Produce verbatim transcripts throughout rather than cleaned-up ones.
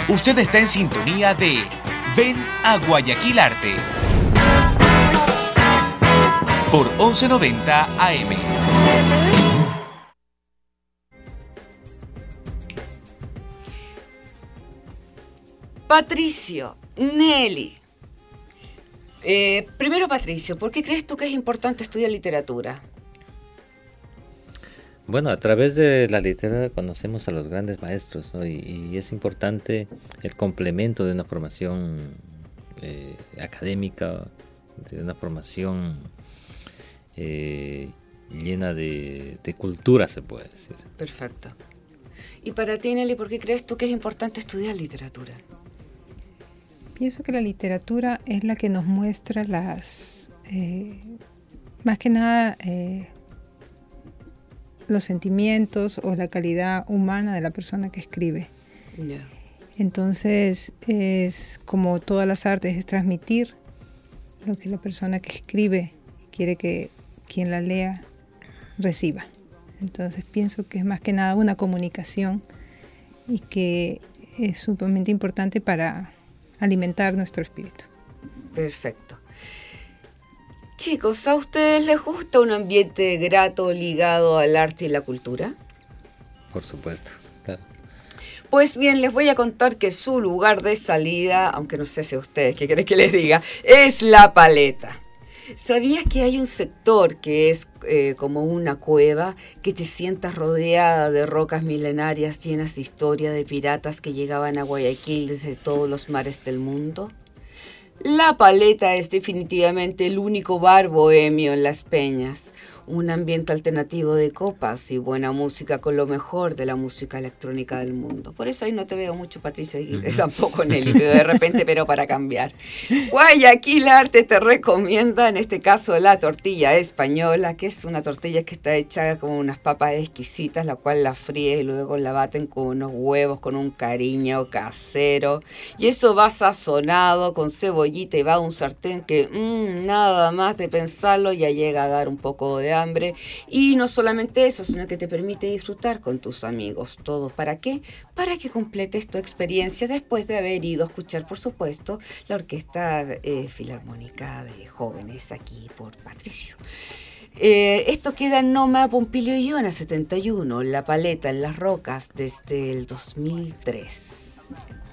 Usted está en sintonía de Ven a Guayaquil Arte por once noventa A M. Patricio, Nelly. Eh, primero, Patricio, ¿por qué crees tú que es importante estudiar literatura? Bueno, a través de la literatura conocemos a los grandes maestros, ¿no? y, y es importante el complemento de una formación eh, académica, de una formación eh, llena de, de cultura, se puede decir. Perfecto. Y para ti, Nelly, ¿por qué crees tú que es importante estudiar literatura? Pienso que la literatura es la que nos muestra las, eh, más que nada, eh, los sentimientos o la calidad humana de la persona que escribe. Yeah. Entonces, es como todas las artes, es transmitir lo que la persona que escribe quiere que quien la lea reciba. Entonces, pienso que es más que nada una comunicación y que es sumamente importante para alimentar nuestro espíritu. Perfecto. Chicos, ¿a ustedes les gusta un ambiente grato ligado al arte y la cultura? Por supuesto, claro. Pues bien, les voy a contar que su lugar de salida, aunque no sé si a ustedes qué quieren que les diga, es La Paleta. ¿Sabías que hay un sector que es eh, como una cueva, que te sientas rodeada de rocas milenarias llenas de historia de piratas que llegaban a Guayaquil desde todos los mares del mundo? La Paleta es definitivamente el único bar bohemio en Las Peñas, un ambiente alternativo de copas y buena música con lo mejor de la música electrónica del mundo. Por eso ahí no te veo mucho, Patricia, y uh-huh. tampoco Nelly, pero de repente, pero para cambiar. Guayaquil Arte te recomienda, en este caso, la tortilla española, que es una tortilla que está hecha como unas papas exquisitas, la cual la fríe y luego la baten con unos huevos, con un cariño casero. Y eso va sazonado con cebollita y va a un sartén que mmm, nada más de pensarlo ya llega a dar un poco de hambre. Y no solamente eso, sino que te permite disfrutar con tus amigos. ¿Todo para qué? Para que completes tu experiencia después de haber ido a escuchar, por supuesto, la Orquesta eh, Filarmónica de Jóvenes aquí por Patricio. Eh, esto queda en Noma Pompilio Iona setenta y uno, La Paleta en Las Rocas, desde el dos mil tres.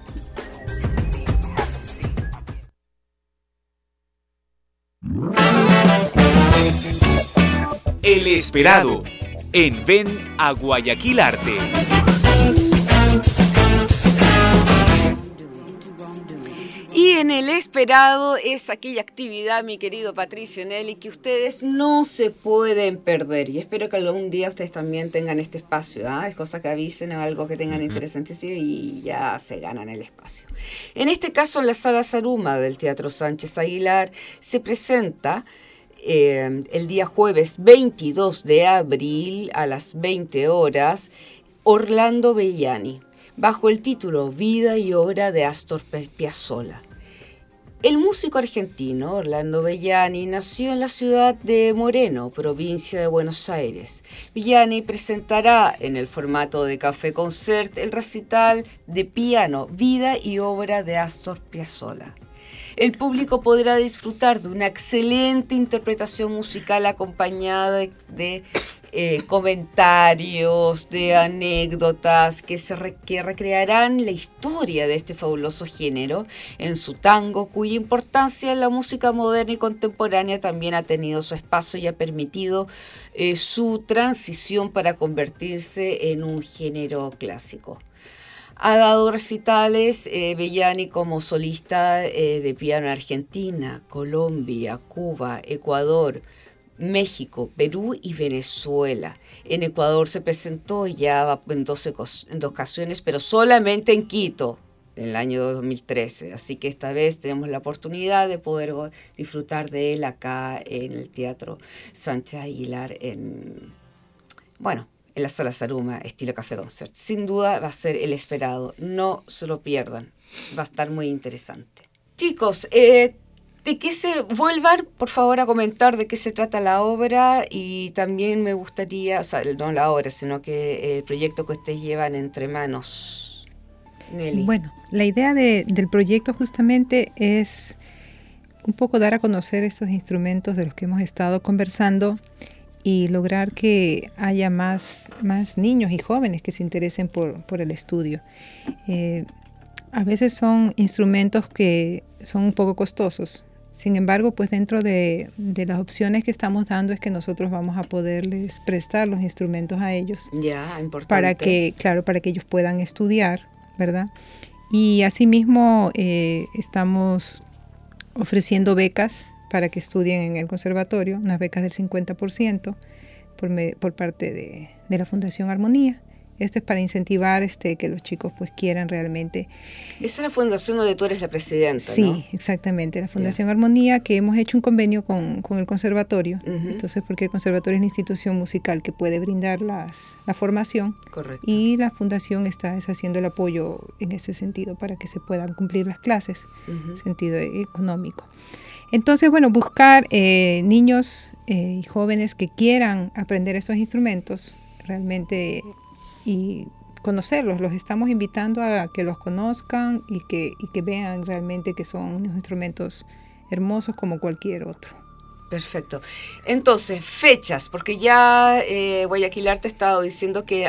El esperado en Ven a Guayaquil Arte. Y en el esperado es aquella actividad, mi querido Patricio Nelly, que ustedes no se pueden perder. Y espero que algún día ustedes también tengan este espacio. ¿eh? Es cosa que avisen o algo que tengan uh-huh. interesantísimo y ya se ganan el espacio. En este caso, en la Sala Saruma del Teatro Sánchez Aguilar se presenta eh, el día jueves veintidós de abril a las veinte horas Orlando Bellani, bajo el título Vida y obra de Astor Piazzolla. El músico argentino Orlando Bellani nació en la ciudad de Moreno, provincia de Buenos Aires. Bellani presentará en el formato de Café Concert el recital de piano Vida y obra de Astor Piazzolla. El público podrá disfrutar de una excelente interpretación musical acompañada de, de eh, comentarios, de anécdotas que, se re, que recrearán la historia de este fabuloso género en su tango, cuya importancia en la música moderna y contemporánea también ha tenido su espacio y ha permitido eh, su transición para convertirse en un género clásico. Ha dado recitales eh, Bellani como solista eh, de piano en Argentina, Colombia, Cuba, Ecuador, México, Perú y Venezuela. En Ecuador se presentó ya en dos, en dos ocasiones, pero solamente en Quito, en el año dos mil trece. Así que esta vez tenemos la oportunidad de poder disfrutar de él acá en el Teatro Sánchez Aguilar, en, bueno, en la Sala Saruma, estilo Café Concert. Sin duda va a ser el esperado. No se lo pierdan. Va a estar muy interesante. Chicos, eh, de qué se vuelvan, por favor, a comentar de qué se trata la obra y también me gustaría, o sea, no la obra, sino que el proyecto que ustedes llevan entre manos. Nelly. Bueno, la idea de, del proyecto justamente es un poco dar a conocer estos instrumentos de los que hemos estado conversando y lograr que haya más, más niños y jóvenes que se interesen por, por el estudio. Eh, a veces son instrumentos que son un poco costosos. Sin embargo, pues dentro de, de las opciones que estamos dando es que nosotros vamos a poderles prestar los instrumentos a ellos. Ya, importante. Para que, claro, para que ellos puedan estudiar, ¿verdad? Y asimismo eh, estamos ofreciendo becas para que estudien en el conservatorio, unas becas del cincuenta por ciento por, me, por parte de, de la Fundación Armonía. Esto es para incentivar este, que los chicos pues quieran realmente. Esa es la fundación donde tú eres la presidenta, sí, ¿no? Sí, exactamente, la Fundación yeah. Armonía, que hemos hecho un convenio con, con el conservatorio. Uh-huh. Entonces, porque el conservatorio es la institución musical que puede brindar las, la formación. Correcto. Y la fundación está es haciendo el apoyo en ese sentido para que se puedan cumplir las clases, uh-huh. en sentido económico. Entonces, bueno, buscar eh, niños eh, y jóvenes que quieran aprender estos instrumentos, realmente, y conocerlos. Los estamos invitando a que los conozcan y que, y que vean realmente que son unos instrumentos hermosos como cualquier otro. Perfecto. Entonces, fechas, porque ya eh, Guayaquil Arte ha estado diciendo que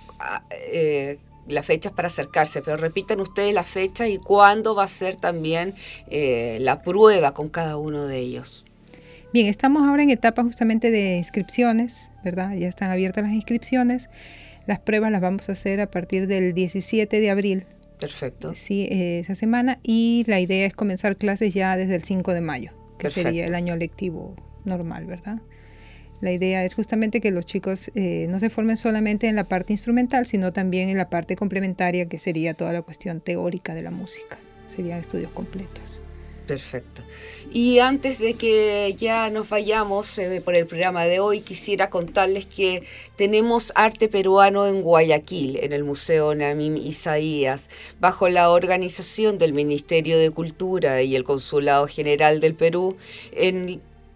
eh, las fechas para acercarse, pero repitan ustedes las fechas y cuándo va a ser también eh, la prueba con cada uno de ellos. Bien, estamos ahora en etapa justamente de inscripciones, ¿verdad? Ya están abiertas las inscripciones. Las pruebas las vamos a hacer a partir del diecisiete de abril. Perfecto. Sí, eh, esa semana. Y la idea es comenzar clases ya desde el cinco de mayo, que Perfecto. Sería el año lectivo normal, ¿verdad? La idea es justamente que los chicos eh, no se formen solamente en la parte instrumental, sino también en la parte complementaria, que sería toda la cuestión teórica de la música. Serían estudios completos. Perfecto. Y antes de que ya nos vayamos eh, por el programa de hoy, quisiera contarles que tenemos arte peruano en Guayaquil, en el Museo Namim Isaías, bajo la organización del Ministerio de Cultura y el Consulado General del Perú. En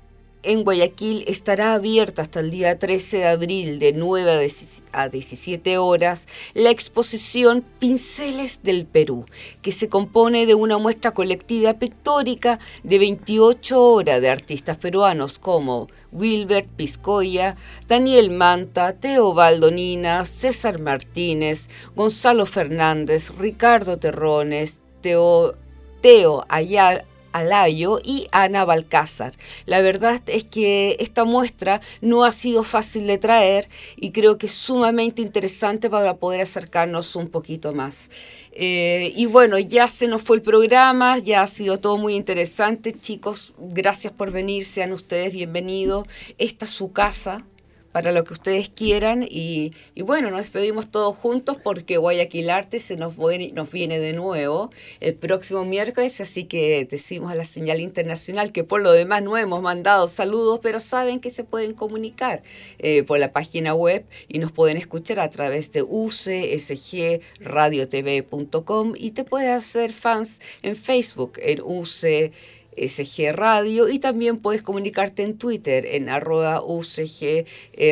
En Guayaquil estará abierta hasta el día trece de abril de nueve a diecisiete horas la exposición Pinceles del Perú, que se compone de una muestra colectiva pictórica de veintiocho horas de artistas peruanos como Wilbert Piscoya, Daniel Manta, Teobaldo Nina, César Martínez, Gonzalo Fernández, Ricardo Terrones, Teo, Teo Ayala, Alayo y Ana Balcázar. La verdad es que esta muestra no ha sido fácil de traer y creo que es sumamente interesante para poder acercarnos un poquito más. Eh, y bueno, ya se nos fue el programa, ya ha sido todo muy interesante. Chicos, gracias por venir, sean ustedes bienvenidos. Esta es su casa, para lo que ustedes quieran y, y bueno, nos despedimos todos juntos porque Guayaquil Arte se nos, viene, nos viene de nuevo el próximo miércoles, así que decimos a la señal internacional que por lo demás no hemos mandado saludos, pero saben que se pueden comunicar eh, por la página web y nos pueden escuchar a través de u c s g radio t v punto com y te puedes hacer fans en Facebook en U C S G Radio y también puedes comunicarte en Twitter en arroba U C G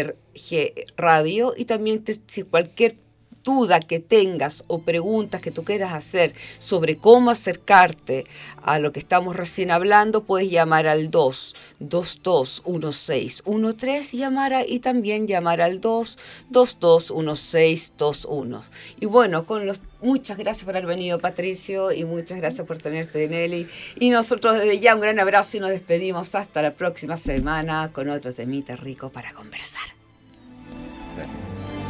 Radio y también te, si cualquier duda que tengas o preguntas que tú quieras hacer sobre cómo acercarte a lo que estamos recién hablando, puedes llamar al dos dos dos uno seis uno tres llamar a, y también llamar al dos dos dos uno seis dos uno. Y bueno, con los muchas gracias por haber venido, Patricio, y muchas gracias por tenerte, Nelly. Y nosotros desde ya un gran abrazo y nos despedimos hasta la próxima semana con otro temita rico para conversar. Gracias.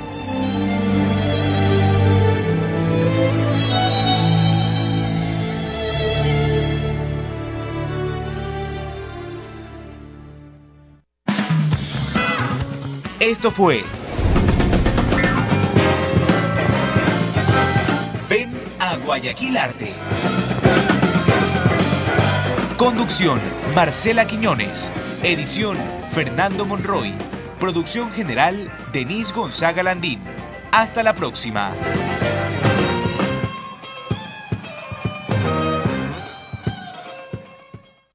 Esto fue Ven a Guayaquil Arte. Conducción, Marcela Quiñones. Edición, Fernando Monroy. Producción general, Denise Gonzaga Landín. Hasta la próxima.